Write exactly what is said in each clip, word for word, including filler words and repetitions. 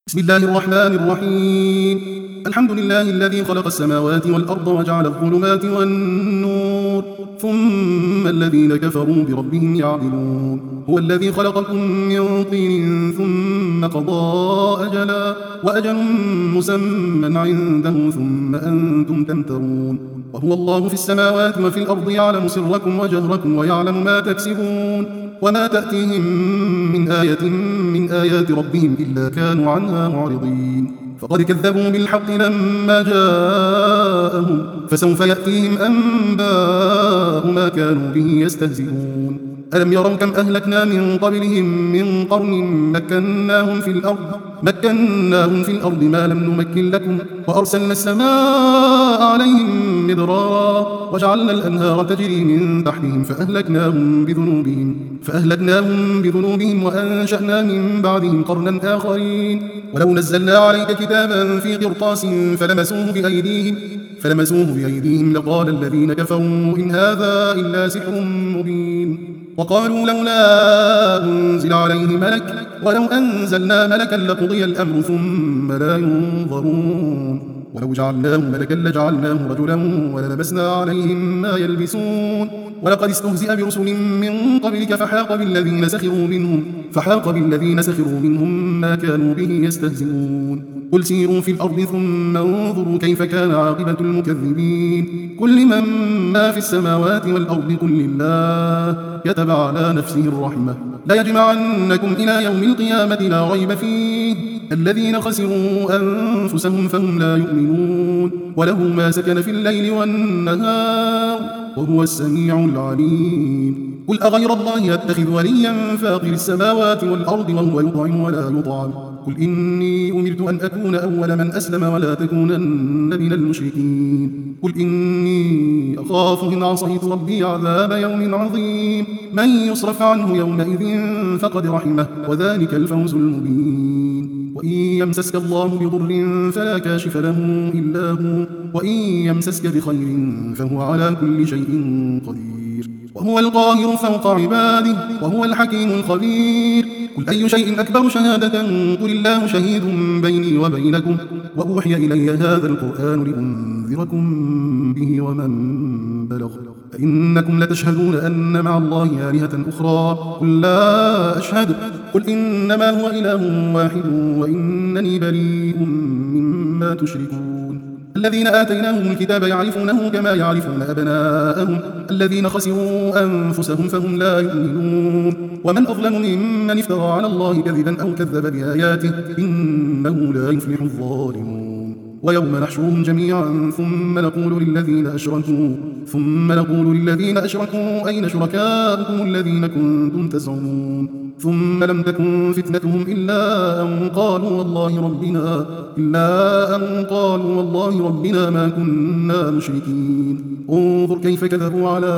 بسم الله الرحمن الرحيم. الحمد لله الذي خلق السماوات والأرض وجعل الظلمات والنور ثم الذين كفروا بربهم يعدلون. هو الذي خلقكم من طين ثم قضى أجلا وأجل مسمى عنده ثم أنتم تمترون. وهو الله في السماوات وفي الأرض يعلم سركم وجهركم ويعلم ما تكسبون وما تأتيهم من آية من آيات ربهم إلا كانوا عنها معرضين. فقد كذبوا بالحق لما جاءهم فسوف يأتيهم أنباء ما كانوا به يستهزئون. ألم يروا كم أهلكنا من قبلهم من قرن مكناهم في الأرض مكناهم في الأرض ما لم نمكن لكم وأرسلنا السماء عليهم مدرارا وجعلنا الأنهار تجري من تحتهم فأهلكناهم بذنوبهم فأهلكناهم بذنوبهم وأنشأنا من بعدهم قرنا آخرين. ولو نزلنا عليك كتابا في قرطاس فلمسوه بأيديهم فلمسوه بأيديهم لقال الذين كفروا إن هذا إلا سحر مبين. وقالوا لولا أنزل عليه ملك ولو أنزلنا ملكا لقضي الأمر ثم لا ينظرون. ولو جعلناه ملكا لجعلناه رجلا وللبسنا عليهم ما يلبسون. ولقد استهزئ برسل من قبلك فحاق بالذين سخروا منهم فحاق بالذين سخروا منهم ما كانوا به يستهزئون. قل سيروا في الأرض ثم انظروا كيف كان عاقبة المكذبين. كل من ما في السماوات والأرض قل لله كتب على نفسه الرحمة لا يجمعنكم إلى يوم القيامة لا ريب فيه الذين خسروا أنفسهم فهم لا يؤمنون. وله ما سكن في الليل والنهار وهو السميع العليم. قل أغير الله أتخذ وليا فاطر السماوات والأرض وهو يطعم ولا يطعم. قل إني أمرت أن أكون أول من أسلم ولا تكونن من المشركين. قل إني أخاف إن عصيت ربي عذاب يوم عظيم. من يصرف عنه يومئذ فقد رحمه وذلك الفوز المبين. وإن يمسسك الله بضر فلا كاشف له إلا هو وإن يمسسك بخير فهو على كل شيء قدير وهو القاهر فوق عباده وهو الحكيم الخبير. قل أي شيء أكبر شهادة قل الله شهيد بيني وبينكم وأوحي إلي هذا القرآن لأنذركم به ومن بلغ فإنكم لتشهدون أن مع الله آلهة أخرى قل لا أشهد قل إنما هو إله واحد وإنني بريء مما تشركون. الذين آتيناهم الكتاب يعرفونه كما يعرفون أبناءهم الذين خسروا أنفسهم فهم لا يؤمنون. ومن أظلم ممن افترى على الله كذبا أو كذب بآياته إنه لا يفلح الظالمون. ويوم نحشرهم جميعا ثم نقول للذين أشركوا ثم نقول للذين أشركوا أين شركاؤكم الذين كنتم تزعمون ثم لم تكن فتنتهم إلا أن قالوا والله ربنا إلا أن قالوا والله ربنا ما كنا مشركين. انظر كيف كذبوا على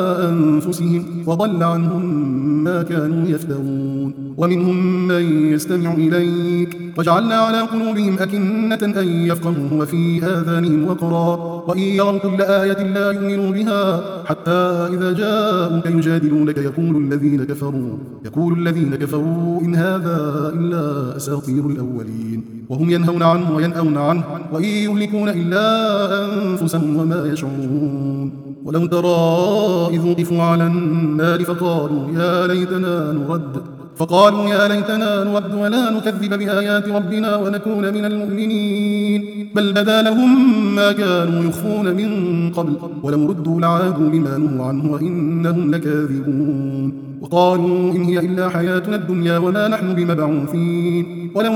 أنفسهم وضل عنهم ما كانوا يفترون. ومنهم من يستمع إليك وجعلنا على قلوبهم أكنة أن يفقهوه وفي آذانهم وقرا وإن يروا كل آية لا يؤمنوا بها حتى إذا جاءوك يجادلونك يقول الذين كفروا يقول الذين كفروا إن هذا إلا أساطير الأولين وهم ينهون عنه وينأون عنه وإن يهلكون إلا أنفسهم وما يشعرون. ولو ترى إذ وقفوا على النار فقالوا يا ليتنا نرد فقالوا يا ليتنا نرد ولا نكذب بآيات ربنا ونكون من المؤمنين بل بدا لهم ما كانوا يخفون من قبل ولو ردوا لعادوا لما نهوا عنه وإنهم لكاذبون. وقالوا إن هي إلا حياتنا الدنيا وما نحن بمبعوثين. ولو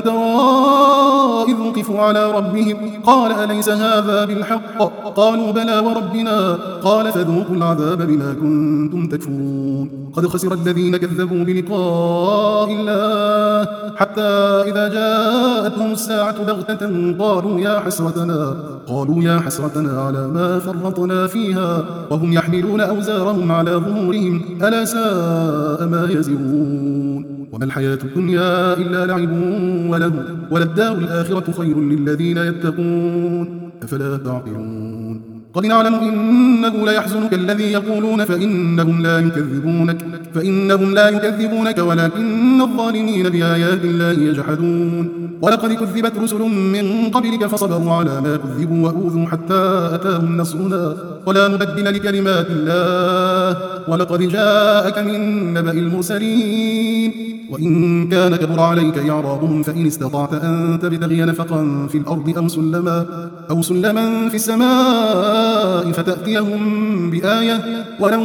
ترى إذ وقفوا على ربهم قال أليس هذا بالحق قالوا بلى وربنا قال فذوقوا العذاب بما كنتم تكفرون. قد خسر الذين كذبوا بلقاء الله حتى إذا جاءتهم الساعة بغتة قالوا يا حسرتنا قالوا يا حسرتنا على ما فرطنا فيها وهم يحملون أوزارهم على ظهورهم ألا ساء ما يزرون. وما الحياة الدنيا إلا لعب وله وللدار الآخرة خير للذين يتقون أفلا تعقلون. قد نعلم إنه ليحزنك الذي يقولون فإنهم لا يكذبونك فإنهم لا يكذبونك ولكن الظالمين بآيات الله يجحدون. ولقد كذبت رسل من قبلك فصبروا على ما كذبوا وأوذوا حتى أتاهم نصرنا ولا مبدل لكلمات الله ولقد جاءك من نبأ المرسلين. وإن كان كبر عليك إعراضهم فإن استطعت أن تبتغي نفقا في الأرض أو سلما, أو سلما في السماء فتأتيهم بآية ولو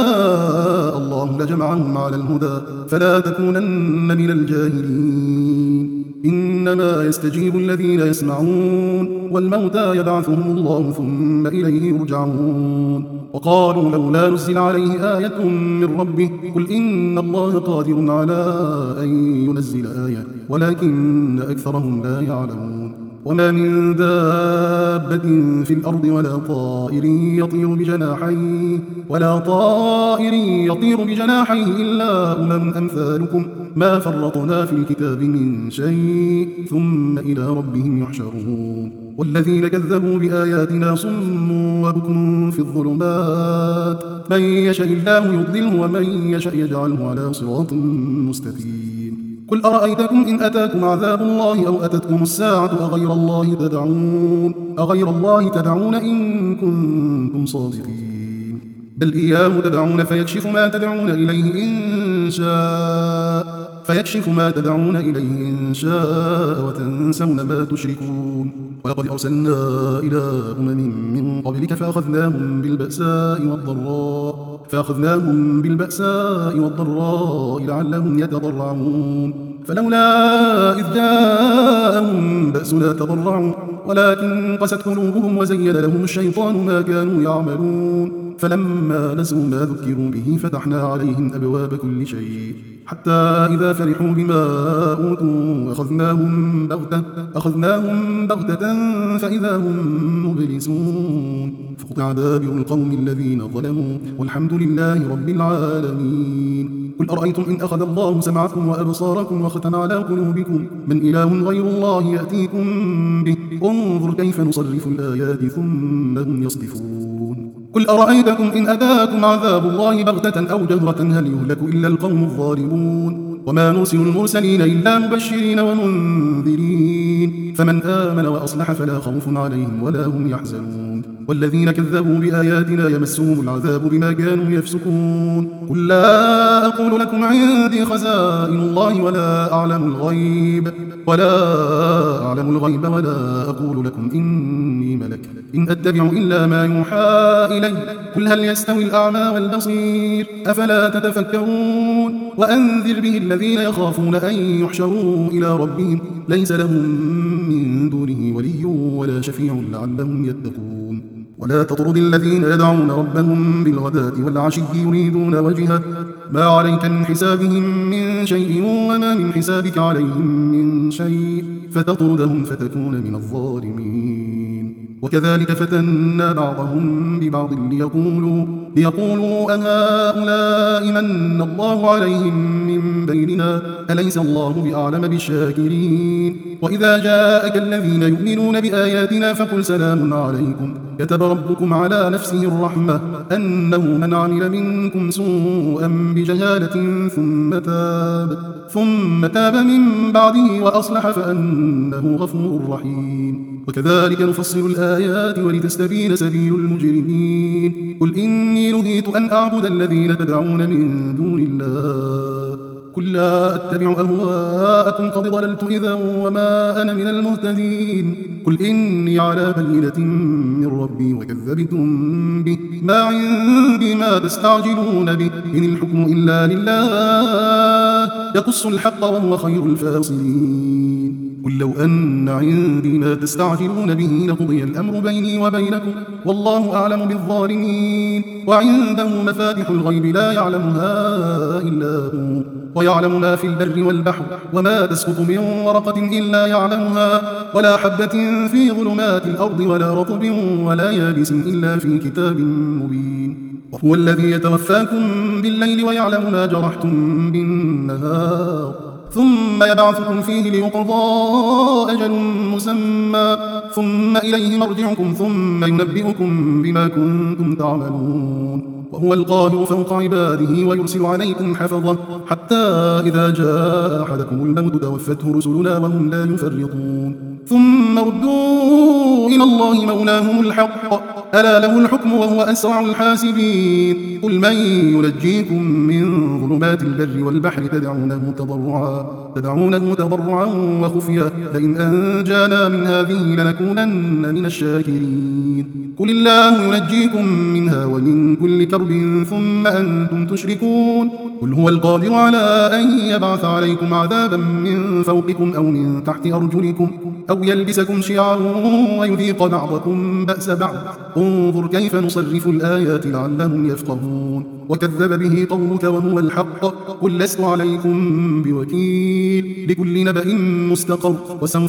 شاء الله لجمعهم على الهدى فلا تكونن من الجاهلين. إنما يستجيب الذين يسمعون والموتى يبعثهم الله ثم إليه يرجعون. وقالوا لولا نزل عليه آية من ربه قل إن الله قادر على أن ينزل آية ولكن أكثرهم لا يعلمون. وما من دابة في الأرض ولا طائر يطير بجناحيه ولا طائر يطير بجناحيه إلا أمم أمثالكم ما فرطنا في الكتاب من شيء ثم إلى ربهم يحشرون. والذين كذبوا بآياتنا صم وبكم في الظلمات من يشاء الله يضلله ومن يشاء يجعله على صراط مستقيم. قل أرأيتكم إن أتاكم عذاب الله أو أتتكم الساعة أغير الله تدعون أغير الله تدعون إن كنتم صادقين بل إياه تدعون فيكشف ما تدعون إليه إن شاء فيكشف ما تدعون إليه إن شاء وتنسون ما تشركون. ولقد أرسلنا إلى أمم من قبلك فأخذناهم بالبأساء والضراء فأخذناهم بالبأساء والضراء لعلهم يتضرعون فلولا إذ جاءهم بأسنا تضرعوا ولكن قست قلوبهم وزين لهم الشيطان ما كانوا يعملون فلما نسوا ما ذكروا به فتحنا عليهم أبواب كل شيء حتى إذا فرحوا بما أوتوا أخذناهم بغتة, أخذناهم بغتة فإذا هم مبلسون فقطع دابر القوم الذين ظلموا والحمد لله رب العالمين. قل أرأيتم إن أخذ الله سمعكم وأبصاركم وختم على قلوبكم من إله غير الله يأتيكم به انظر كيف نصرف الآيات ثم هم يصدفون. قل أرأيتكم إن أتاكم عذاب الله بغتة أو جهرة هل يهلك إلا القوم الظالمون وما نرسل المرسلين إلا مبشرين ومنذرين فمن آمن وأصلح فلا خوف عليهم ولا هم يحزنون. والذين كذبوا بآياتنا يمسهم العذاب بما كانوا يفسقون. قل لا أقول لكم عندي خزائن الله ولا أعلم الغيب ولا أعلم الغيب ولا أقول لكم إني ملك إن أتبع إلا ما يوحى إلي قل هل يستوي الأعمى والبصير أفلا تتفكرون. وأنذر به الذين يخافون أن يحشروا إلى ربهم ليس لهم من دونه ولي ولا شفيع لعلهم يتقون. ولا تطرد الذين يدعون ربهم بالغداة والعشي يريدون وجهه ما عليك من حسابهم من شيء وما من حسابك عليهم من شيء فتطردهم فتكون من الظالمين. وكذلك فتنا بعضهم ببعض ليقولوا, ليقولوا أهؤلاء من الله عليهم من بيننا أليس الله بأعلم بالشاكرين. وإذا جاءك الذين يؤمنون بآياتنا فقل سلام عليكم كتب ربكم على نفسه الرحمة أنه من عمل منكم سوءا بجهالة ثم تاب, ثم تاب من بعده وأصلح فأنه غفور رحيم. وكذلك نفصل الآيات ولتستبين سبيل المجرمين. قل إني نهيت أن أعبد الذين تدعون من دون الله قل لا أتبع أهواءكم قد ضللت إذا وما أنا من المهتدين. قل إني على بينة من ربي وكذبتم به ما عندي ما تستعجلون به إن الحكم إلا لله يقص الحق وهو خير الفاصلين. قل لو أن عندي ما تستعجلون به لقضي الأمر بيني وبينكم والله أعلم بالظالمين. وعنده مفاتح الغيب لا يعلمها إلا هو ويعلم ما في البر والبحر وما تسقط من ورقة إلا يعلمها ولا حبة في ظلمات الأرض ولا رطب ولا يابس إلا في كتاب مبين. وهو الذي يتوفاكم بالليل ويعلم ما جرحتم بالنهار ثم يبعثكم فيه ليقضى أجل مسمى ثم إليه مرجعكم ثم ينبئكم بما كنتم تعملون. وهو القاهر فوق عباده ويرسل عليكم حفظة حتى إذا جاء أحدكم الموت توفته رسلنا وهم لا يفرطون ثم ردوا إلى الله مولاهم الحق ألا له الحكم وهو أسرع الحاسبين قل من ينجيكم من ظلمات البر والبحر تدعونه تضرعا تدعونه تضرعا وخفيا لئن أنجانا من هذه لنكونن من الشاكرين قل الله ينجيكم منها ومن كل كرب ثم أنتم تشركون قل هو القادر على أن يبعث عليكم عذابا من فوقكم أو من تحت أرجلكم أو يلبسكم شيعا ويذيق بعضكم بأس بعض انظر كيف نصرف الآيات لعلهم يفقهون وكذب به قومك وهو الحق قل لست عليكم بوكيل لكل نبأ مستقر وسوف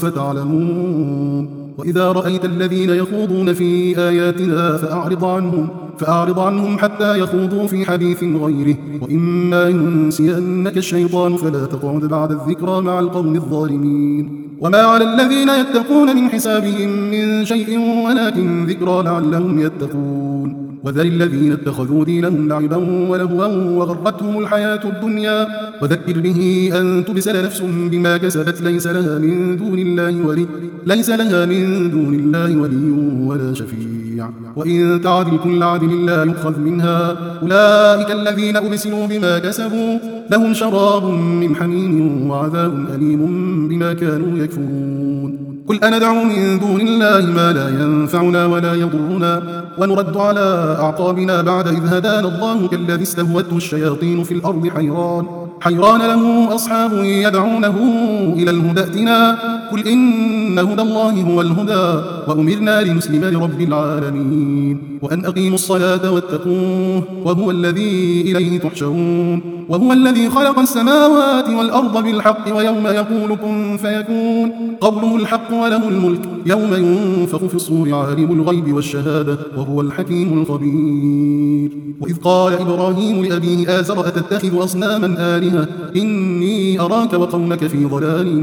تعلمون وإذا رأيت الذين يخوضون في آياتنا فأعرض عنهم فأعرض عنهم حتى يخوضوا في حديث غيره وإما ينسينك الشيطان فلا تقعد بعد الذكرى مع القوم الظالمين وما على الذين يتقون من حسابهم من شيء ولكن ذكرى لعلهم يتقون وذل الذين اتخذوا دينهم لعبا ولهوا وغرتهم الحياة الدنيا وذكر به أن تبسل نفس بما كسبت ليس لها من دون الله ولي ليس لها من دون الله ولي ولا شفيع وإن تعدل كل عدل لا يؤخذ منها أولئك الذين أبسلوا بما كسبوا لهم شراب من حميم وعذاب أليم بما كانوا يكفرون قل أندعو من دون الله ما لا ينفعنا ولا يضرنا ونرد على أعقابنا بعد إذ هدانا الله كالذي استهوته الشياطين في الأرض حيران حيران له أصحاب يدعونه إلى الهدى ائتنا قل إن هدى الله هو الهدى وأمرنا لنسلم لرب العالمين وأن أقيموا الصلاة واتقوه وهو الذي إليه تحشرون وهو الذي خلق السماوات والأرض بالحق ويوم يقول كن فيكون قوله الحق وله الملك يوم ينفخ في الصور عالم الغيب والشهادة وهو الحكيم الخبير وإذ قال إبراهيم لأبيه آزر أتتخذ أصناما آلهة إني أراك وقومك في ضلال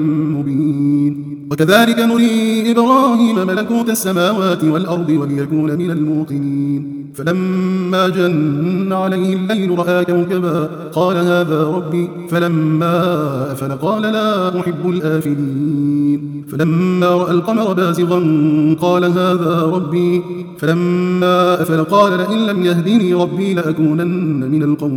مبين وكذلك نري إبراهيم ملكوت السماوات والأرض وليكون من الموقنين فلما جن عليه الليل رأى كوكبا قال هذا ربي فلما أفل قال لا أحب الآفلين فلما رأى القمر بازغا قال هذا ربي فلما أفل قال لئن لم يهدني ربي لأكونن من القوم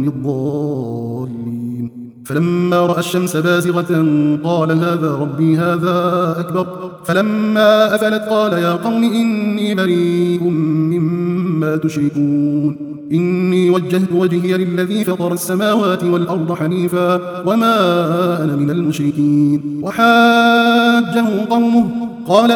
الضالين فلما رأى الشمس بازغة قال هذا ربي هذا أكبر فلما أفلت قال يا قوم إني بريء مما تشركون إني وجهت وجهي للذي فطر السماوات والأرض حنيفا وما أنا من المشركين وحاجه قومه قال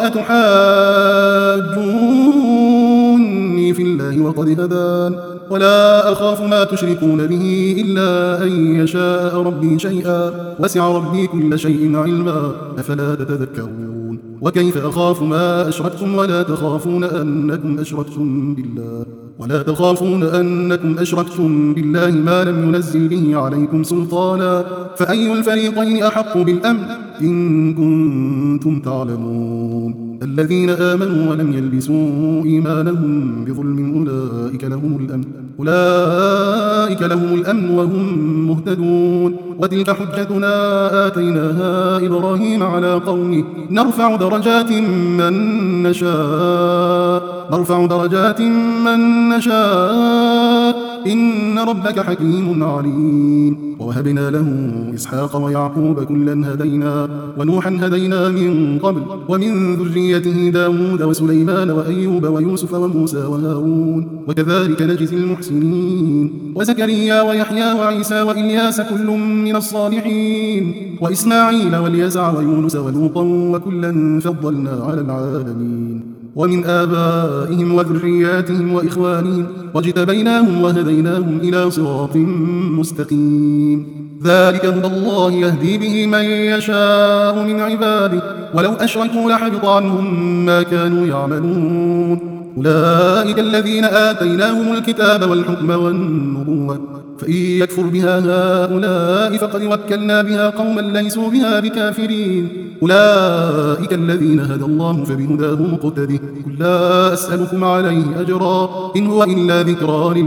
أتحاجوني في الله وقد هدان ولا أخاف ما تشركون به إلا أن يشاء ربي شيئا وسع ربي كل شيء علما أفلا تتذكرون وكيف أخاف ما أشركتم ولا تخافون أنكم أشركتم بالله ولا تخافون أنكم أشركتم بالله ما لم ينزل به عليكم سلطانا فأي الفريقين أحق بالأمن إن كنتم تعلمون الذين آمنوا ولم يلبسوا إيمانهم بظلم أولئك لهم الأمن أولئك لهم الأمن وهم مهتدون وتلك حجتنا آتيناها إبراهيم على قومه نرفع درجات من نشاء نرفع درجات من نشاء إن ربك حكيم عليم ووهبنا له إسحاق ويعقوب كلا هدينا ونوحا هدينا من قبل ومن ذريته داود وسليمان وأيوب ويوسف وموسى وهارون وكذلك نجزي المحسنين وزكريا ويحيى وعيسى وإلياس كل من الصالحين وإسماعيل واليسع ويونس ولوطا وكلا فضلنا على العالمين ومن آبائهم وذرياتهم وإخوانهم واجتبيناهم وهديناهم إلى صراط مستقيم ذلك هدى الله يهدي به من يشاء من عباده ولو أشركوا لحبط عنهم ما كانوا يعملون أولئك الذين آتيناهم الكتاب والحكم والنبوة فإن يكفر بها هؤلاء فقد وكلنا بها قوما ليسوا بها بكافرين أولئك الذين هدى الله فبهداه مقتده قل لا أسألكم عليه أجرا إن هو إلا ذكرى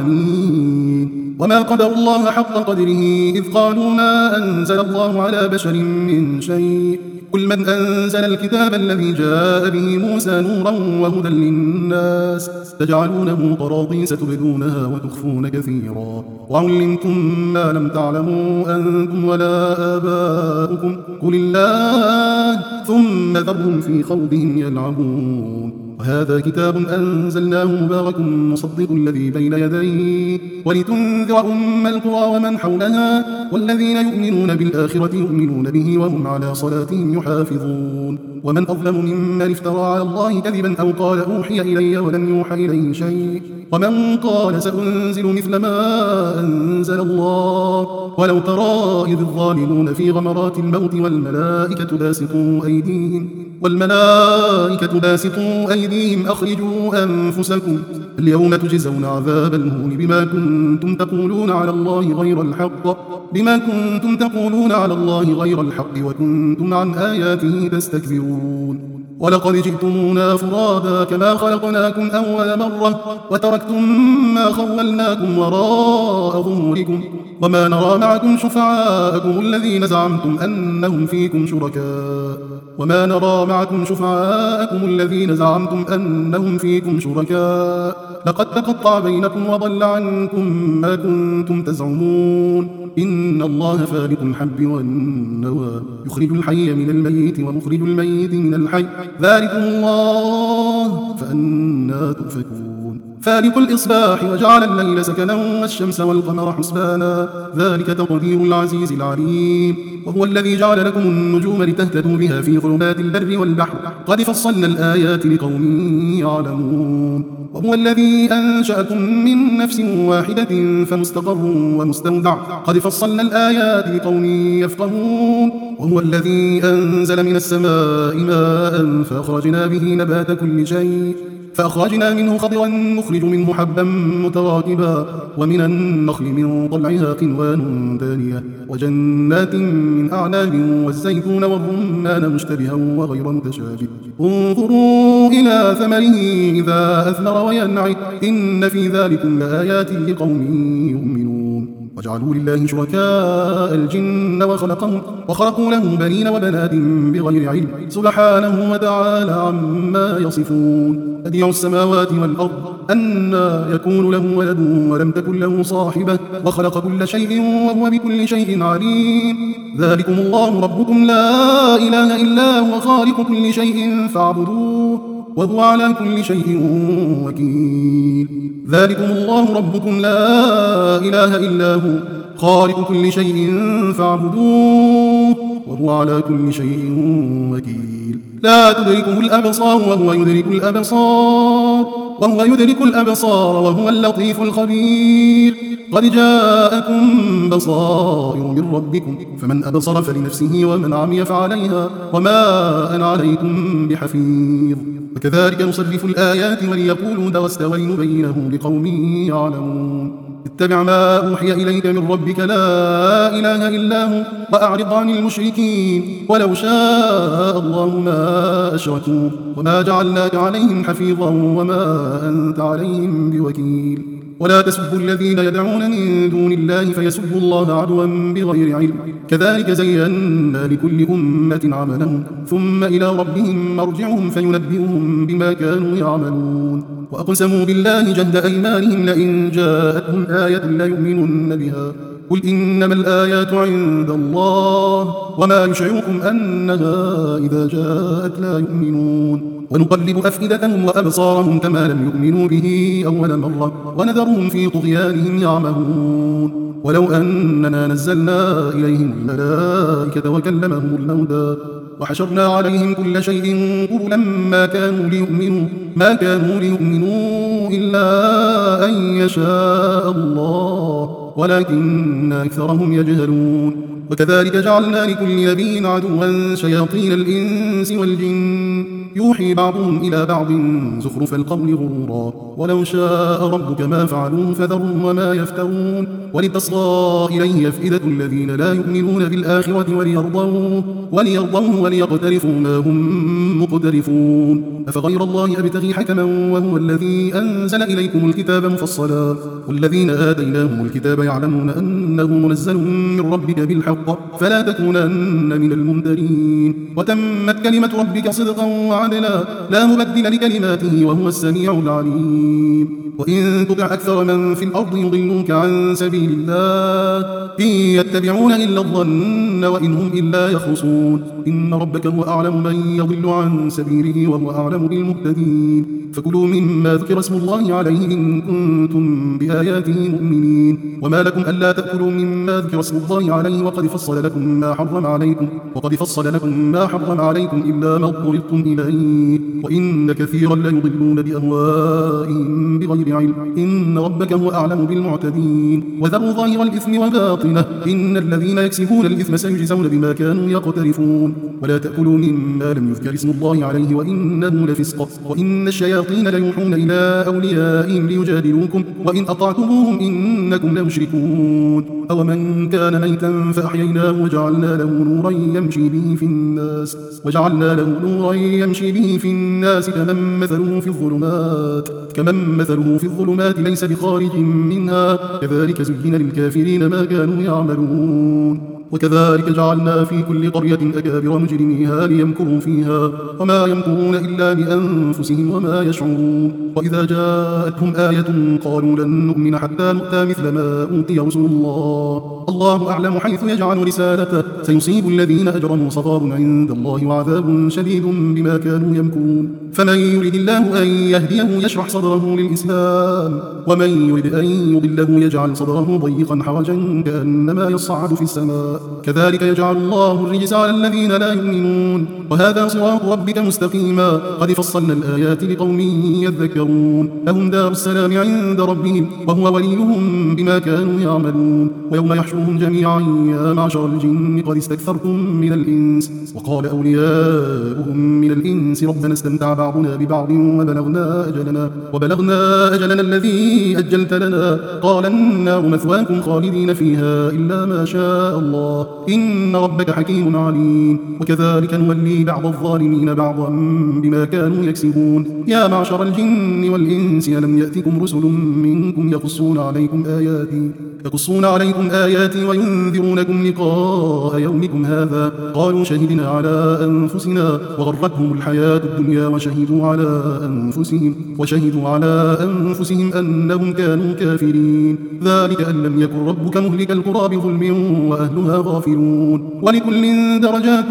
للعالمين وما قدر الله حق قدره إذ قالوا ما أنزل الله على بشر من شيء قل من أنزل الكتاب الذي جاء به موسى نورا وهدى للناس تجعلونه قراطيس تبدونها وتخفون كثيرا وعلمتم ما لم تعلموا أنتم ولا آباؤكم قل الله ثم ذرهم في خوضهم يلعبون وهذا كتاب أنزلناه مبارك مصدق الذي بين يديه ولتنذر أم القرى ومن حولها والذين يؤمنون بالآخرة يؤمنون به وهم على صلاتهم يحافظون ومن أظلم ممن افترى على الله كذبا أو قال أوحي إلي ولم يوحى إليه شيء ومن قال سأنزل مثل ما أنزل الله ولو ترى إذ الظالمون في غمرات الموت والملائكة باسطوا أيديهم والملائكة باسطوا أيديهم أخرجوا أنفسكم اليوم تجزون عذاب الهون بما كنتم تقولون على الله غير الحق بما كنتم تقولون على الله غير الحق وكنتم عن آياته تستكبرون ولقد جئتمونا فرادا كما خلقناكم أول مرة وتركتم ما خولناكم وراء ظهوركم وما نرى معكم شفعاءكم الذين زعمتم أنهم فيكم شركاء وما نرى معكم شفعاءكم الذين زعمتم أنهم فيكم شركاء لقد تقطع بينكم وضل عنكم ما كنتم تزعمون إن الله فالق الحب والنوى يخرج الحي من الميت ومخرج الميت من الحي ذلكم الله فأنا تؤفكون فالق الإصباح وجعل الليل سكنا والشمس والقمر حسبانا ذلك تقدير العزيز العليم وهو الذي جعل لكم النجوم لتهتدوا بها في ظلمات البر والبحر قد فصلنا الآيات لقوم يعلمون وهو الذي أنشأكم من نفس واحدة فمستقر ومستودع قد فصلنا الآيات لقوم يفقهون وهو الذي أنزل من السماء ماء فأخرجنا به نبات كل شيء فأخرجنا منه خضرا نخرج منه حبا متراكبا ومن النخل من طلعها قنوان دانية وجنات من أعناب والزيتون والرمان مشتبها وغير متشابه انظروا إلى ثمره إذا أثمر وينعي إن في ذلكم لآيات لقوم يؤمنون وجعلوا لله شركاء الجن وخلقهم وخلقوا له بنين وبنات بغير علم سبحانه وتعالى عما يصفون بديع السماوات والأرض أنى يكون له ولد ولم تكن له صاحبة وخلق كل شيء وهو بكل شيء عليم ذلكم الله ربكم لا إله إلا هو خالق كل شيء فاعبدوه وهو على كل شيء وكيل ذلكم الله ربكم لا إله إلا هو خالق كل شيء فاعبدوه وهو على كل شيء وكيل لا تدركه الأبصار وهو يدرك الأبصار وهو يدرك الأبصار وهو اللطيف الخبير قد جاءكم بصائر من ربكم فمن أبصر فلنفسه ومن عمي فعليها وما أنا عليكم بحفيظ وكذلك نصرف الآيات وليقولوا درست ولنبينه لقوم يعلمون اتبع ما أوحي إليك من ربك لا إله إلا هو وأعرض عن المشركين ولو شاء الله ما أشركوا وما جعلناك عليهم حفيظا وما أنت عليهم بوكيل ولا تسبوا الذين يدعون من دون الله فيسبوا الله عدوا بغير علم كذلك زينا لكل أمة عملهم ثم إلى ربهم مرجعهم فينبئهم بما كانوا يعملون وأقسموا بالله جهد أيمانهم لئن جاءتهم آية ليؤمنن بها قل إنما الآيات عند الله وما يشعركم أنها إذا جاءت لا يؤمنون ونقلب أفئدتهم وأبصارهم كما لم يؤمنوا به أول مرة ونذرهم في طغيانهم يعمهون ولو أننا نزلنا إليهم الملائكة وكلمهم الموتى وحشرنا عليهم كل شيء قبلا ما كانوا ليؤمنوا ما كانوا ليؤمنوا إلا أن يشاء الله ولكن أكثرهم يجهلون وكذلك جعلنا لكل نبي عدوا شياطين الإنس والجن يوحي بعضهم إلى بعض زخرف القول غرورا ولو شاء ربك ما فعلوه فذرهم وما يفترون ولتصغى إليه أفئدة الذين لا يؤمنون بالآخرة وليرضوه وليرضوه وليقترفوا ما هم مقترفون أفغير الله أبتغي حكما وهو الذي أنزل إليكم الكتاب مفصلا والذين آتيناهم الكتاب يعلمون أنه منزل من ربك بالحق فلا تكونن من الممترين وتمت كلمة ربك صدقا وعدلا لا مبدل لكلماته وهو السميع العليم وإن تطع أكثر من في الأرض يضلوك عن سبيل الله إن يتبعون إلا الظن وإن هم إلا يخرصون إن ربك هو أعلم من يضل عن سبيله وهو أعلم بالمهتدين فكلوا مما ذكر اسم الله عليه إن كنتم بآياته مؤمنين وما لكم ألا تأكلوا مما ذكر اسم الله عليه وقد فصل لكم ما حرم عليكم وقد فصل لكم ما حرم عليكم إلا ما اضطررتم إليه وإن كثيرا ليضلون بأهوائهم بغير علم إن ربك هو أعلم بالمعتدين وذروا ظاهر الإثم وباطنه إن الذين يكسبون الإثم سيجزون بما كانوا يقترفون ولا تأكلوا مما لم يذكر اسم الله عليه وإنه لفسق وإن الشياطين ليوحون إلى أوليائهم ليجادلوكم وإن أطعتموهم إنكم لمشركون أو من كان ميتا فأحييناه وجعلنا له نورا يمشي به في الناس وجعلنا له نورا يمشي به في الناس كمن مثله في الظلمات كمن مثله في الظلمات ليس بخارج منها كذلك زين للكافرين ما كانوا يعملون وكذلك جعلنا في كل قرية أكابر مجرميها ليمكروا فيها وما يمكرون إلا بأنفسهم وما يشعرون وإذا جاءتهم آية قالوا لن نؤمن حتى نؤتى مثل ما أوتي رسل الله الله أعلم حيث يجعل رسالته سيصيب الذين أجرموا صغار عند الله وعذاب شديد بما كانوا يمكرون فمن يرد الله أن يهديه يشرح صدره للإسلام ومن يرد أن يضله يجعل صدره ضيقا حرجا كأنما يصعد في السماء كذلك يجعل الله الرجس على الذين لا يؤمنون وهذا صراط ربك مستقيما قد فصلنا الآيات لقوم يذكرون لهم دار السلام عند ربهم وهو وليهم بما كانوا يعملون ويوم يحشرهم جميعا يا معشر الجن قد استكثرتم من الإنس وقال أولياؤهم من الإنس ربنا استمتع بعضنا ببعض وبلغنا أجلنا وبلغنا أجلنا الذي أجلت لنا قال النار مثواكم خالدين فيها إلا ما شاء الله إن ربك حكيم عليم وكذلك نولي بعض الظالمين بعضا بما كانوا يكسبون يا معشر الجن والإنس ألم يأتكم رسل منكم يقصون عليكم آياتي يقصون عليكم آياتي وينذرونكم لقاء يومكم هذا قالوا شهدنا على أنفسنا وغرتهم الحياة الدنيا وشهدوا على أنفسهم وشهدوا على أنفسهم أنهم كانوا كافرين ذلك أن لم يكن ربك مهلك القرى بظلم وأهلها غافلون ولكل درجات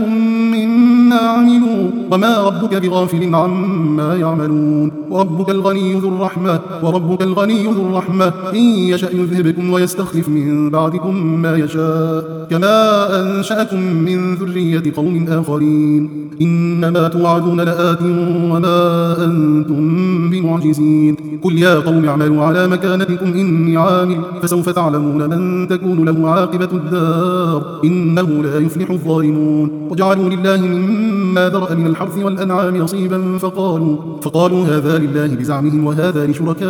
مما عملوا وما ربك بغافل عما يعملون وربك الغني ذو الرحمة وربك الغني ذو الرحمة إن يشأ يذهبكم ويستخلف من بعدكم ما يشاء كما أنشأكم من ذرية قوم آخرين إنما توعدون لآت وما أنتم بمعجزين قل يا قوم اعملوا على مكانتكم إني عامل فسوف تعلمون من تكون له عاقبة الدار إنه لا يفلح الظالمون وجعلوا لله مما ذرأ من الحرث والأنعام نصيبا فقالوا فقالوا هذا لله بزعمهم وهذا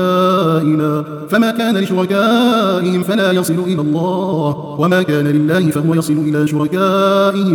لشركائنا فما كان لشركائهم فلا يصل إلى الله وما كان لله فهو يصل إلى شركائهم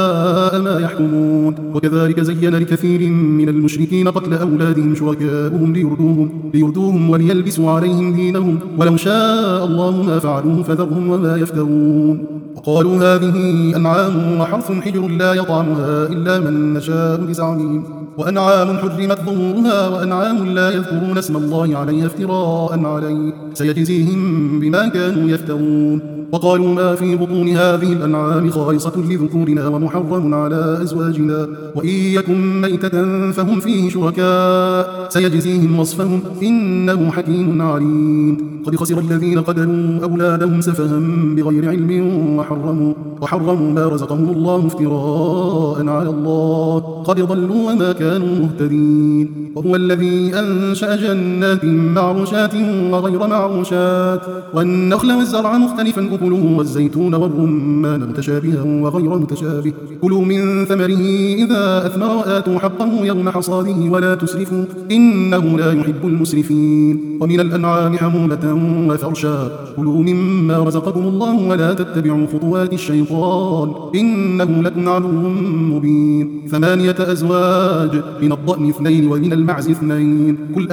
ساء ما يحكمون وكذلك زين لكثير من المشركين قتل أولادهم شركاؤهم ليردوهم, ليردوهم وليلبسوا عليهم دينهم ولو شاء الله ما فعلوه فذرهم وما يفترون وقالوا هذه أنعام وحرث حجر لا يطعمها إلا من نشاء بزعمهم وأنعام حرمت ظهورها وأنعام لا يذكرون اسم الله عليها افتراء عليه سيجزيهم بما كانوا يفترون وقالوا ما في بطون هذه الأنعام خالصة لذكورنا ومحرم على أزواجنا وإن يكن ميتة فهم فيه شركاء سيجزيهم وصفهم إنه حكيم عليم قد خسر الذين قتلوا أولادهم سفها بغير علم وحرموا, وحرموا ما رزقهم الله افتراء على الله قد ضلوا وما كانوا مهتدين وهو الذي أنشأ جنات معروشات وغير معروشات والنخل والزرع مختلفا كلوا والزيتون والرمان متشابها وغير متشابه كلوا من ثمره إذا أثمر وآتوا حقه يوم حصاده ولا تسرفوا إنه لا يحب المسرفين ومن الأنعام حمولة وفرشا كلوا مما رزقكم الله ولا تتبعوا خطوات الشيطان إنه لكم عدو مبين ثمانية أزواج من الضأن اثنين ومن المعز اثنين قل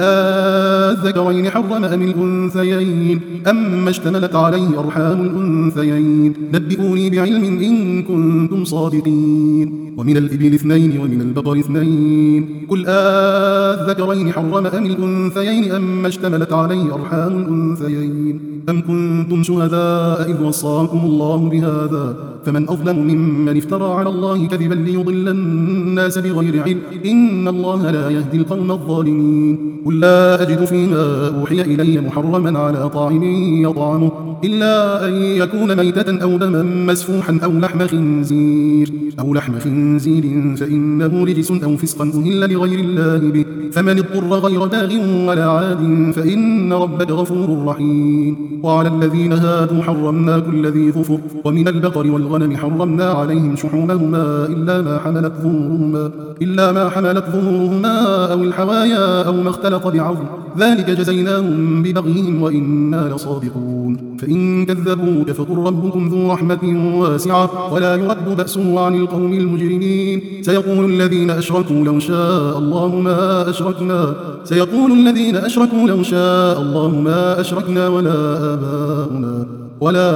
آذكرين حرم أم الأنثيين أما اشتملت عليه أرحام الأنثيين نبئوني بعلم إن كنتم صادقين ومن الإبل اثنين ومن البقر اثنين قل آذكرين حرم أم الأنثيين أما اشتملت عليه أرحام الأنثيين أم كنتم شهداء إذ وصاكم الله بهذا فمن أظلم ممن افترى على الله كذبا ليضل الناس بغير علم إن الله لا يهدي القوم الظالمين قل لا أجد فيما أوحي إلي محرما على طاعم يطعمه إلا أن يكون ميتة أو دما مسفوحا أو لحم خنزير أو لحم خنزير فإنه رجس أو فسقا أهل لغير الله به فمن اضطر غير باغ ولا عاد فإن ربك غفور رحيم وعلى الذين هادوا حرمنا كل ذي ظفر ومن البقر والغنم حرمنا عليهم شحومهما إلا ما حملت ظهورهما إلا ما حملت ظهورهما أو الحوايا أو ما اختلط بعظم ذلك جزيناهم ببغيهم وإنا لصادقون فإن كذبوك فقل ربكم ذو رحمة واسعة ولا يرد بأسه عن القوم المجرمين سيقول الذين أشركوا لو شاء الله ما أشركنا سيقول الذين أشركوا لو شاء الله ما أشركنا ولا آباؤنا ولا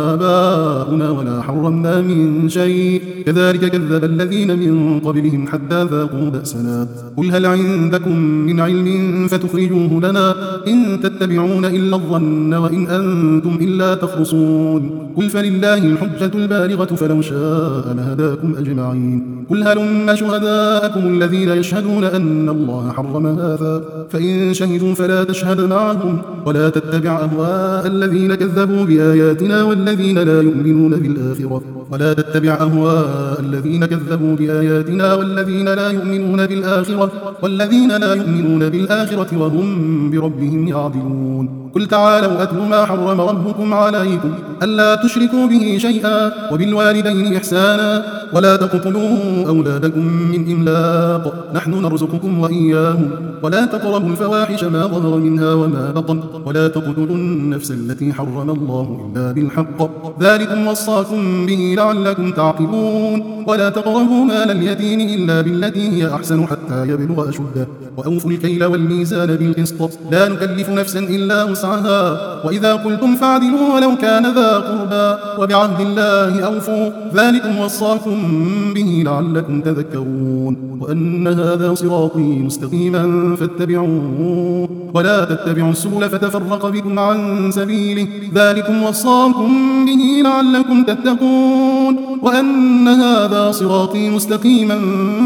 آباؤنا ولا حرمنا من شيء كذلك كذب الذين من قبلهم حتى ذاقوا بأسنا قل هل عندكم من علم فتخرجوه لنا إن تتبعون إلا الظن وإن أنتم إلا تخرصون قل فلله الحجة البالغة فلو شاء لهداكم أجمعين قل هلم شهداءكم الذين يشهدون أن الله حرم هذا فإن شهدوا فلا تشهد معهم ولا تتبع أهواء الذين كذبوا بآياتنا والذين لا يؤمنون بالآخرة ولا تتبع أهواء الذين كذبوا بآياتنا والذين لا يؤمنون بالآخرة والذين لا يؤمنون بالآخرة وهم بربهم يعدلون قل تعالوا أتل ما حرم ربكم عليكم ألا تشركوا به شيئا وبالوالدين إحسانا ولا تقتلوا أولادكم من إملاق نحن نرزقكم وإياهم ولا تقربوا الفواحش ما ظهر منها وما بطن ولا تقتلوا النفس التي حرم الله إلا بالحق ذلكم وصاكم به لعلكم تعقلون ولا تقربوا مال اليتيم إلا بالتي هي أحسن حتى يبلغ أشده وأوفوا الكيل والميزان بالقسط لا نكلف نفسا إلا وسعها وإذا قلتم فاعدلوا ولو كان ذا قربى وبعهد الله أوفوا ذلكم وصاكم به لعلكم تذكرون وأن هذا صراطي مستقيما فاتبعوه ولا تتبعوا السبل فتفرق بكم عن سبيله ذلكم وصاكم به لعلكم تتقون وأن هذا صراطي مستقيما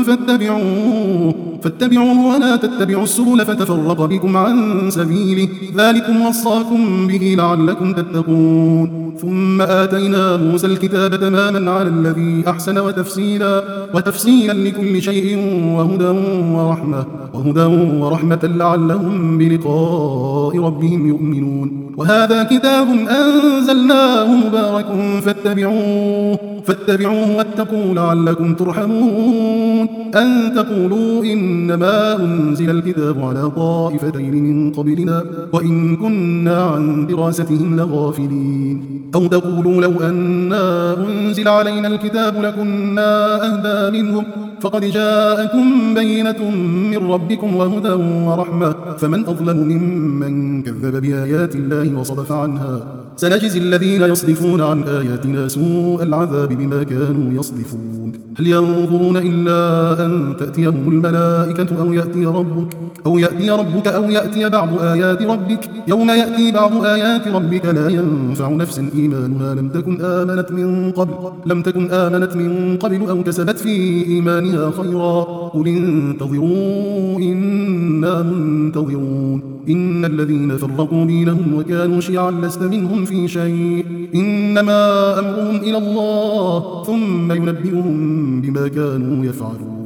فاتبعوه فاتبعوه ولا تتبعوا السبل فتفرق بكم عن سبيله ذلكم وصاكم به لعلكم تتقون ثم آتينا موسى الكتاب تماما على الذي أحسن وتفصيلا وتفصيلا لكل شيء وهدى ورحمة وهدى ورحمة لعلهم بلقاء ربهم يؤمنون وهذا كتاب أنزلناه مبارك فاتبعوه فاتبعوه واتقوا لعلكم ترحمون أن تقولوا إنما أنزل الكتاب على طائفتين من قبلنا وإن كنا عن دراستهم لغافلين أو تقولوا لو أنا أنزل علينا الكتاب لكنا أهدى منهم فقد جاءكم بينة من ربكم وهدى ورحمة فمن أظلم ممن كذب بآيات الله وصدف عنها سنجزي الذين يصدفون عن آياتنا سوء العذاب بما كانوا يصدفون هل ينظرون إلا أن تأتيهم الملائكة أو يأتي ربك أو يأتي ربك أو يأتي بعض آيات ربك يوم يأتي بعض آيات ربك لا ينفع نفسا إيمانها لم تكن آمنت من قبل لم تكن آمنت من قبل أو كسبت في إيمانها خيرا قل انتظروا إنا منتظرون إن الذين فرقوا دينهم وكانوا شيعا لست منهم في شيء إنما أمرهم إلى الله ثم ينبئهم بما كانوا يفعلون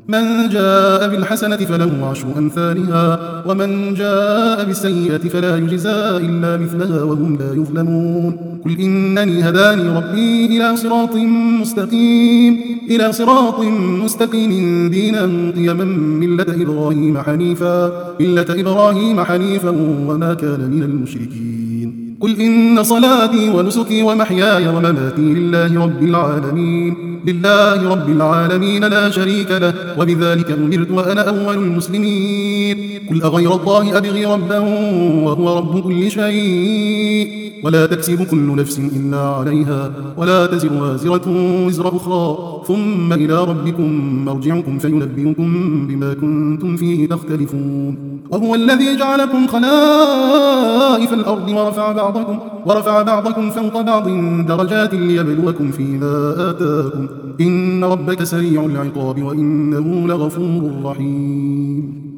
من جاء بالحسنة فله عشر أمثالها ومن جاء بالسيئة فلا يجزى إلا مثلها وهم لا يظلمون قل إنني هداني ربي إلى صراط مستقيم إلى صراط مستقيم دينا قيما ملة إبراهيم حنيفا ملة إبراهيم حنيفا وما كان من المشركين قل إن صلاتي ونسكي ومحياي ومماتي لله رب العالمين لله رب العالمين لا شريك له وبذلك أمرت وأنا أول المسلمين قل أغير الله أبغي ربا وهو رب كل شيء ولا تكسب كل نفس إلا عليها ولا تزر وازرة وزر أخرى ثم إلى ربكم مرجعكم فينبئكم بما كنتم فيه تختلفون وهو الذي جعلكم خلائف الأرض ورفع بعضكم ورفع بعضكم فوق بعض درجات ليبلوكم فيما آتاكم إن ربك سريع العقاب وإنه لغفور رحيم